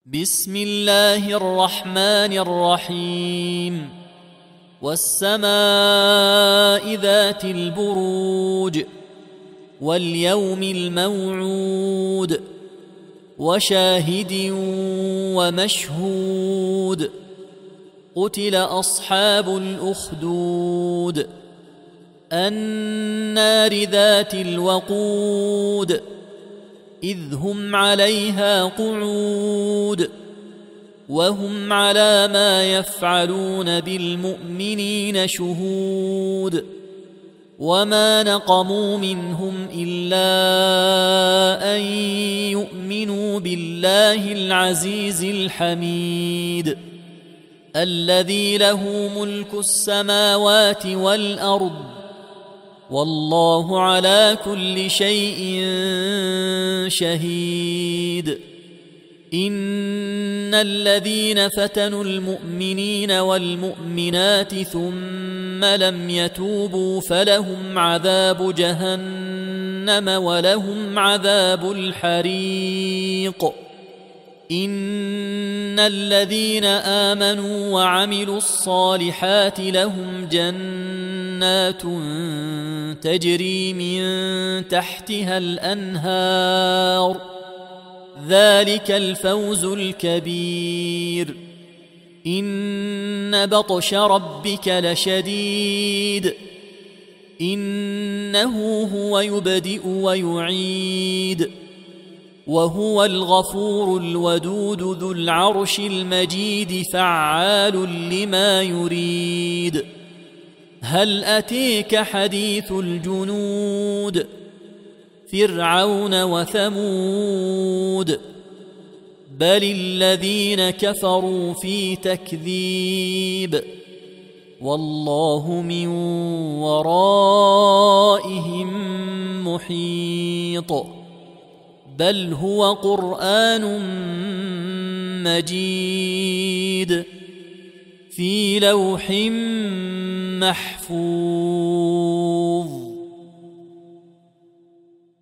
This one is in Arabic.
بسم الله الرحمن الرحيم والسماء ذات البروج واليوم الموعود وشاهد ومشهود قتل أصحاب الأخدود النار ذات الوقود إذ هم عليها قعود وهم على ما يفعلون بالمؤمنين شهود وما نقموا منهم إلا أن يؤمنوا بالله العزيز الحميد الذي له ملك السماوات والأرض والله على كل شيء شهيد إن الذين فتنوا المؤمنين والمؤمنات ثم لم يتوبوا فلهم عذاب جهنم ولهم عذاب الحريق إن الذين آمنوا وعملوا الصالحات لهم جنات تجري من تحتها الأنهار ذلك الفوز الكبير إن بطش ربك لشديد إنه هو يبدئ ويعيد وهو الغفور الودود ذو العرش المجيد فعال لما يريد هل أتيك حديث الجنود فرعون وثمود بل الذين كفروا في تكذيب والله من ورائهم محيط بل هو قرآن مجيد في لوح محفوظ